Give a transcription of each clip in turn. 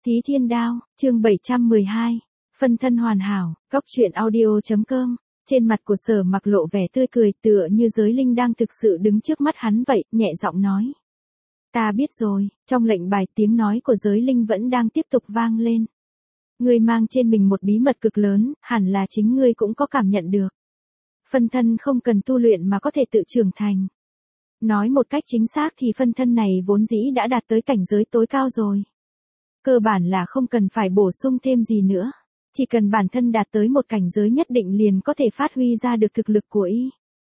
Thí Thiên Đao, chương 712, phân thân hoàn hảo, góc truyện audio.com. Trên mặt của Sở Mặc lộ vẻ tươi cười tựa như giới linh đang thực sự đứng trước mắt hắn vậy, nhẹ giọng nói. Ta biết rồi, trong lệnh bài tiếng nói của giới linh vẫn đang tiếp tục vang lên. Ngươi mang trên mình một bí mật cực lớn, hẳn là chính ngươi cũng có cảm nhận được. Phân thân không cần tu luyện mà có thể tự trưởng thành. Nói một cách chính xác thì phân thân này vốn dĩ đã đạt tới cảnh giới tối cao rồi. Cơ bản là không cần phải bổ sung thêm gì nữa. Chỉ cần bản thân đạt tới một cảnh giới nhất định liền có thể phát huy ra được thực lực của y.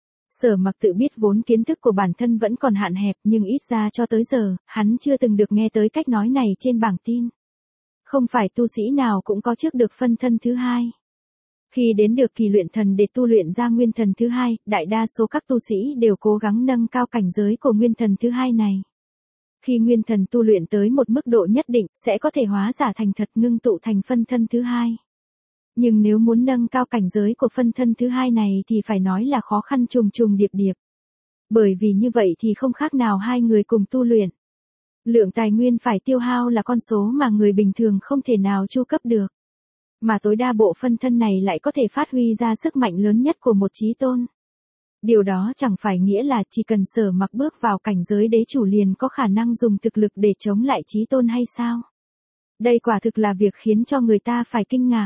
Sở Mặc tự biết vốn kiến thức của bản thân vẫn còn hạn hẹp nhưng ít ra cho tới giờ, hắn chưa từng được nghe tới cách nói này trên bảng tin. Không phải tu sĩ nào cũng có trước được phân thân thứ hai. Khi đến được kỳ luyện thần để tu luyện ra nguyên thần thứ hai, đại đa số các tu sĩ đều cố gắng nâng cao cảnh giới của nguyên thần thứ hai này. Khi nguyên thần tu luyện tới một mức độ nhất định, sẽ có thể hóa giả thành thật ngưng tụ thành phân thân thứ hai. Nhưng nếu muốn nâng cao cảnh giới của phân thân thứ hai này thì phải nói là khó khăn trùng trùng điệp điệp. Bởi vì như vậy thì không khác nào hai người cùng tu luyện. Lượng tài nguyên phải tiêu hao là con số mà người bình thường không thể nào chu cấp được. Mà tối đa bộ phân thân này lại có thể phát huy ra sức mạnh lớn nhất của một chí tôn. Điều đó chẳng phải nghĩa là chỉ cần Sở Mặc bước vào cảnh giới đế chủ liền có khả năng dùng thực lực để chống lại chí tôn hay sao? Đây quả thực là việc khiến cho người ta phải kinh ngạc.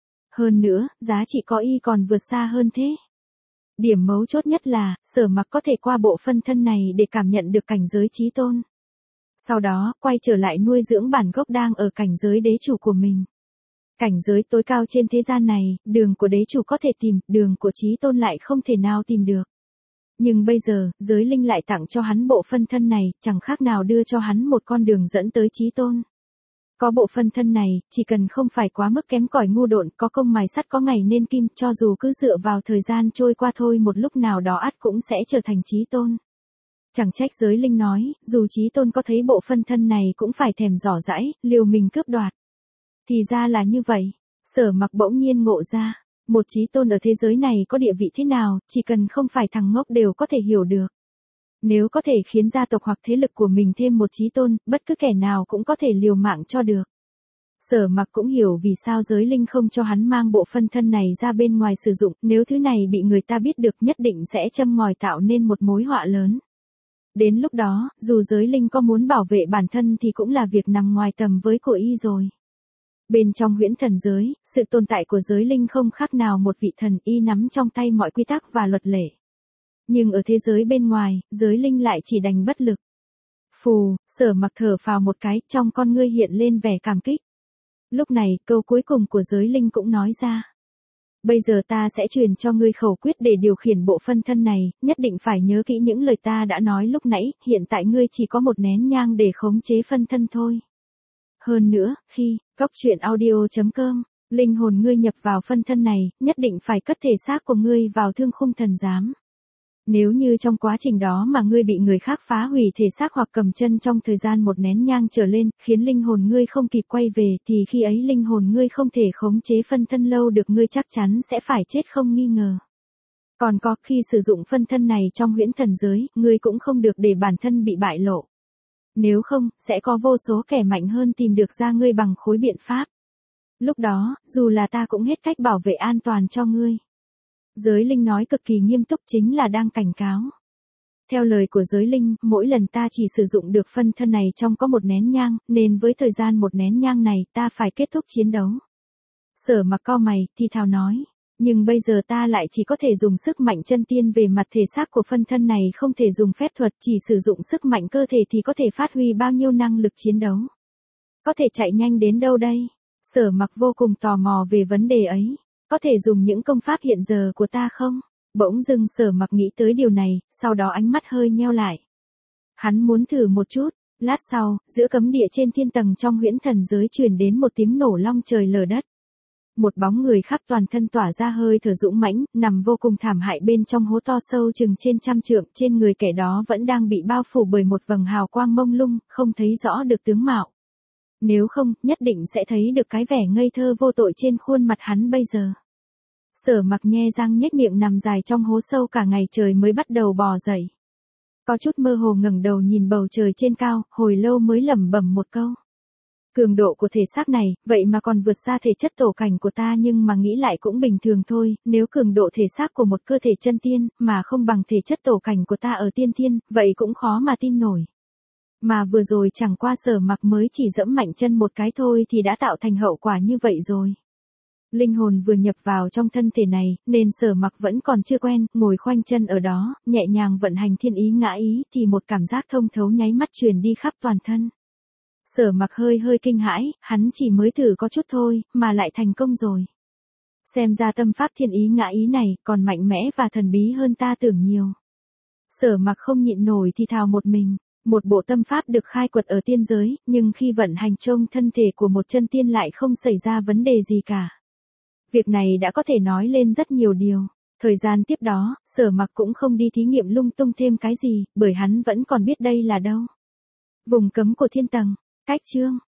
Hơn nữa, giá trị có y còn vượt xa hơn thế. Điểm mấu chốt nhất là, Sở Mặc có thể qua bộ phân thân này để cảm nhận được cảnh giới chí tôn. Sau đó, quay trở lại nuôi dưỡng bản gốc đang ở cảnh giới đế chủ của mình. Cảnh giới tối cao trên thế gian này, đường của đế chủ có thể tìm, đường của chí tôn lại không thể nào tìm được. Nhưng bây giờ, giới linh lại tặng cho hắn bộ phân thân này, chẳng khác nào đưa cho hắn một con đường dẫn tới chí tôn. Có bộ phân thân này, chỉ cần không phải quá mức kém cỏi ngu độn, có công mài sắt có ngày nên kim, cho dù cứ dựa vào thời gian trôi qua thôi một lúc nào đó ắt cũng sẽ trở thành chí tôn. Chẳng trách giới linh nói, dù chí tôn có thấy bộ phân thân này cũng phải thèm giỏ giãi, liều mình cướp đoạt. Thì ra là như vậy, Sở Mặc bỗng nhiên ngộ ra, một chí tôn ở thế giới này có địa vị thế nào, chỉ cần không phải thằng ngốc đều có thể hiểu được. Nếu có thể khiến gia tộc hoặc thế lực của mình thêm một chí tôn, bất cứ kẻ nào cũng có thể liều mạng cho được. Sở Mặc cũng hiểu vì sao giới linh không cho hắn mang bộ phân thân này ra bên ngoài sử dụng, nếu thứ này bị người ta biết được nhất định sẽ châm ngòi tạo nên một mối họa lớn. Đến lúc đó, dù giới linh có muốn bảo vệ bản thân thì cũng là việc nằm ngoài tầm với của y rồi. Bên trong huyễn thần giới, sự tồn tại của giới linh không khác nào một vị thần, y nắm trong tay mọi quy tắc và luật lệ. Nhưng ở thế giới bên ngoài, giới linh lại chỉ đành bất lực. Phù, Sở Mặc thở phào một cái, trong con ngươi hiện lên vẻ cảm kích. Lúc này, câu cuối cùng của giới linh cũng nói ra. Bây giờ ta sẽ truyền cho ngươi khẩu quyết để điều khiển bộ phân thân này, nhất định phải nhớ kỹ những lời ta đã nói lúc nãy, hiện tại ngươi chỉ có một nén nhang để khống chế phân thân thôi. Hơn nữa, khi, góc truyện audio.com, linh hồn ngươi nhập vào phân thân này, nhất định phải cất thể xác của ngươi vào thương khung thần giám. Nếu như trong quá trình đó mà ngươi bị người khác phá hủy thể xác hoặc cầm chân trong thời gian một nén nhang trở lên, khiến linh hồn ngươi không kịp quay về, thì khi ấy linh hồn ngươi không thể khống chế phân thân lâu được, ngươi chắc chắn sẽ phải chết không nghi ngờ. Còn có, khi sử dụng phân thân này trong huyễn thần giới, ngươi cũng không được để bản thân bị bại lộ. Nếu không, sẽ có vô số kẻ mạnh hơn tìm được ra ngươi bằng khối biện pháp. Lúc đó, dù là ta cũng hết cách bảo vệ an toàn cho ngươi. Giới linh nói cực kỳ nghiêm túc, chính là đang cảnh cáo. Theo lời của giới linh, mỗi lần ta chỉ sử dụng được phân thân này trong có một nén nhang, nên với thời gian một nén nhang này ta phải kết thúc chiến đấu. Sở Mặc cau mày, thì thào nói. Nhưng bây giờ ta lại chỉ có thể dùng sức mạnh chân tiên về mặt thể xác của phân thân này, không thể dùng phép thuật, chỉ sử dụng sức mạnh cơ thể thì có thể phát huy bao nhiêu năng lực chiến đấu. Có thể chạy nhanh đến đâu đây? Sở Mặc vô cùng tò mò về vấn đề ấy. Có thể dùng những công pháp hiện giờ của ta không? Bỗng dưng Sở Mặc nghĩ tới điều này, sau đó ánh mắt hơi nheo lại. Hắn muốn thử một chút, lát sau, giữa cấm địa trên thiên tầng trong huyễn thần giới truyền đến một tiếng nổ long trời lở đất. Một bóng người khắp toàn thân tỏa ra hơi thở dũng mãnh, nằm vô cùng thảm hại bên trong hố to sâu chừng trên 100 trượng, trên người kẻ đó vẫn đang bị bao phủ bởi một vầng hào quang mông lung, không thấy rõ được tướng mạo. Nếu không, nhất định sẽ thấy được cái vẻ ngây thơ vô tội trên khuôn mặt hắn bây giờ. Sở Mặc nhe răng nhếch miệng nằm dài trong hố sâu cả ngày trời mới bắt đầu bò dậy. Có chút mơ hồ ngẩng đầu nhìn bầu trời trên cao, hồi lâu mới lẩm bẩm một câu. Cường độ của thể xác này, vậy mà còn vượt xa thể chất tổ cảnh của ta, nhưng mà nghĩ lại cũng bình thường thôi, nếu cường độ thể xác của một cơ thể chân tiên, mà không bằng thể chất tổ cảnh của ta ở tiên thiên, vậy cũng khó mà tin nổi. Mà vừa rồi chẳng qua Sở Mặc mới chỉ dẫm mạnh chân một cái thôi thì đã tạo thành hậu quả như vậy rồi. Linh hồn vừa nhập vào trong thân thể này, nên Sở Mặc vẫn còn chưa quen, ngồi khoanh chân ở đó, nhẹ nhàng vận hành thiên ý ngã ý, thì một cảm giác thông thấu nháy mắt truyền đi khắp toàn thân. Sở Mặc hơi hơi kinh hãi, hắn chỉ mới thử có chút thôi, mà lại thành công rồi. Xem ra tâm pháp thiên ý ngã ý này, còn mạnh mẽ và thần bí hơn ta tưởng nhiều. Sở Mặc không nhịn nổi thì thào một mình. Một bộ tâm pháp được khai quật ở tiên giới, nhưng khi vận hành trong thân thể của một chân tiên lại không xảy ra vấn đề gì cả. Việc này đã có thể nói lên rất nhiều điều. Thời gian tiếp đó, Sở Mặc cũng không đi thí nghiệm lung tung thêm cái gì, bởi hắn vẫn còn biết đây là đâu. Vùng cấm của thiên tầng. Cách chương